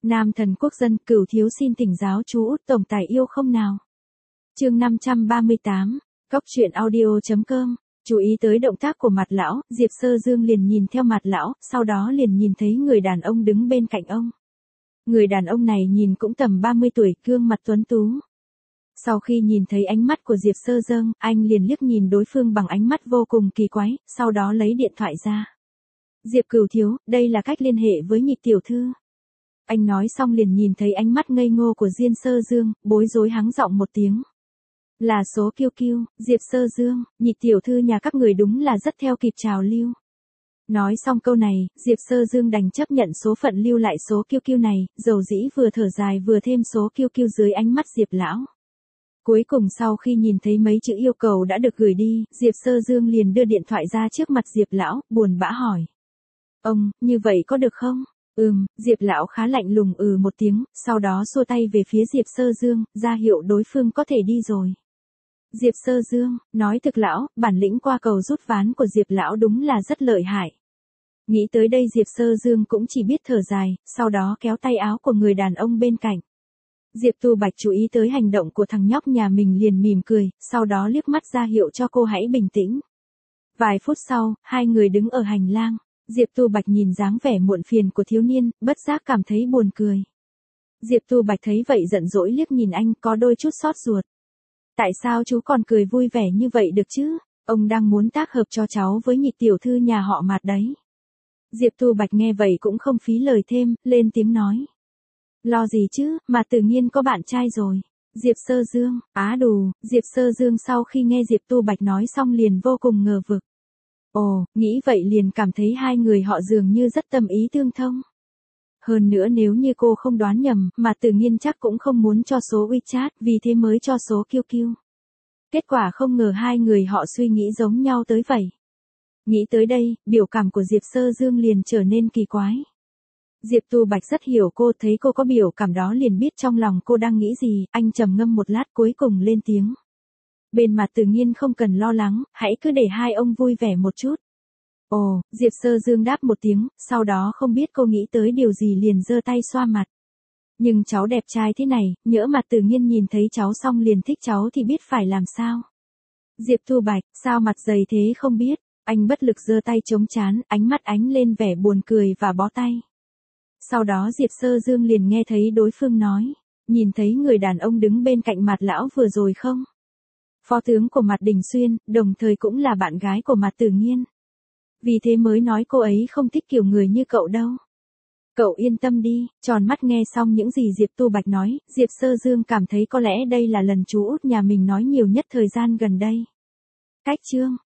Nam thần quốc dân, Cửu thiếu xin thỉnh giáo chú Út tổng tài yêu không nào. Chương 538, Cóc truyện audio.com. Chú ý tới động tác của Mạt lão, Diệp Sơ Dương liền nhìn theo Mạt lão, sau đó liền nhìn thấy người đàn ông đứng bên cạnh ông. Người đàn ông này nhìn cũng tầm 30 tuổi, gương mặt tuấn tú. Sau khi nhìn thấy ánh mắt của Diệp Sơ Dương, anh liền liếc nhìn đối phương bằng ánh mắt vô cùng kỳ quái, sau đó lấy điện thoại ra. Diệp Cửu thiếu, đây là cách liên hệ với Nhịch tiểu thư. Anh nói xong liền nhìn thấy ánh mắt ngây ngô của Diên Sơ Dương, bối rối hắng giọng một tiếng. Là số kiêu kiêu, Diệp Sơ Dương, Nhịch tiểu thư nhà các người đúng là rất theo kịp trào lưu. Nói xong câu này, Diệp Sơ Dương đành chấp nhận số phận lưu lại số kiêu kiêu này, dầu dĩ vừa thở dài vừa thêm số kiêu kiêu dưới ánh mắt Diệp lão. Cuối cùng sau khi nhìn thấy mấy chữ yêu cầu đã được gửi đi, Diệp Sơ Dương liền đưa điện thoại ra trước mặt Diệp lão, buồn bã hỏi. Ông, như vậy có được không? Diệp lão khá lạnh lùng một tiếng, sau đó xua tay về phía Diệp Sơ Dương, ra hiệu đối phương có thể đi rồi. Diệp Sơ Dương, nói thực lão, bản lĩnh qua cầu rút ván của Diệp lão đúng là rất lợi hại. Nghĩ tới đây Diệp Sơ Dương cũng chỉ biết thở dài, sau đó kéo tay áo của người đàn ông bên cạnh. Diệp Tu Bạch chú ý tới hành động của thằng nhóc nhà mình liền mỉm cười, sau đó liếc mắt ra hiệu cho cô hãy bình tĩnh. Vài phút sau, hai người đứng ở hành lang. Diệp Tu Bạch nhìn dáng vẻ muộn phiền của thiếu niên, bất giác cảm thấy buồn cười. Diệp Tu Bạch thấy vậy giận dỗi liếc nhìn anh, có đôi chút xót ruột. Tại sao chú còn cười vui vẻ như vậy được chứ? Ông đang muốn tác hợp cho cháu với Nhịch tiểu thư nhà họ Mạt đấy. Diệp Tu Bạch nghe vậy cũng không phí lời thêm, lên tiếng nói. Lo gì chứ, mà tự nhiên có bạn trai rồi. Diệp Sơ Dương, Diệp Sơ Dương sau khi nghe Diệp Tu Bạch nói xong liền vô cùng ngờ vực. Ồ, nghĩ vậy liền cảm thấy hai người họ dường như rất tâm ý tương thông. Hơn nữa nếu như cô không đoán nhầm, mà tự nhiên chắc cũng không muốn cho số WeChat, vì thế mới cho số QQ. Kết quả không ngờ hai người họ suy nghĩ giống nhau tới vậy. Nghĩ tới đây, biểu cảm của Diệp Sơ Dương liền trở nên kỳ quái. Diệp Tu Bạch rất hiểu cô, thấy cô có biểu cảm đó liền biết trong lòng cô đang nghĩ gì, anh trầm ngâm một lát cuối cùng lên tiếng. Bên Mặt tự nhiên không cần lo lắng, hãy cứ để hai ông vui vẻ một chút. Ồ, Diệp Sơ Dương đáp một tiếng, sau đó không biết cô nghĩ tới điều gì liền giơ tay xoa mặt. Nhưng cháu đẹp trai thế này, nhỡ Mặt tự nhiên nhìn thấy cháu xong liền thích cháu thì biết phải làm sao. Diệp Tu Bạch, sao mặt dày thế không biết, anh bất lực giơ tay chống trán, ánh mắt ánh lên vẻ buồn cười và bó tay. Sau đó Diệp Sơ Dương liền nghe thấy đối phương nói, nhìn thấy người đàn ông đứng bên cạnh Mạt lão vừa rồi không? Phó tướng của Mạt Đình Xuyên, đồng thời cũng là bạn gái của Mạt Tử Nghiên. Vì thế mới nói cô ấy không thích kiểu người như cậu đâu. Cậu yên tâm đi, tròn mắt nghe xong những gì Diệp Tu Bạch nói, Diệp Sơ Dương cảm thấy có lẽ đây là lần chú Út nhà mình nói nhiều nhất thời gian gần đây. Cách chương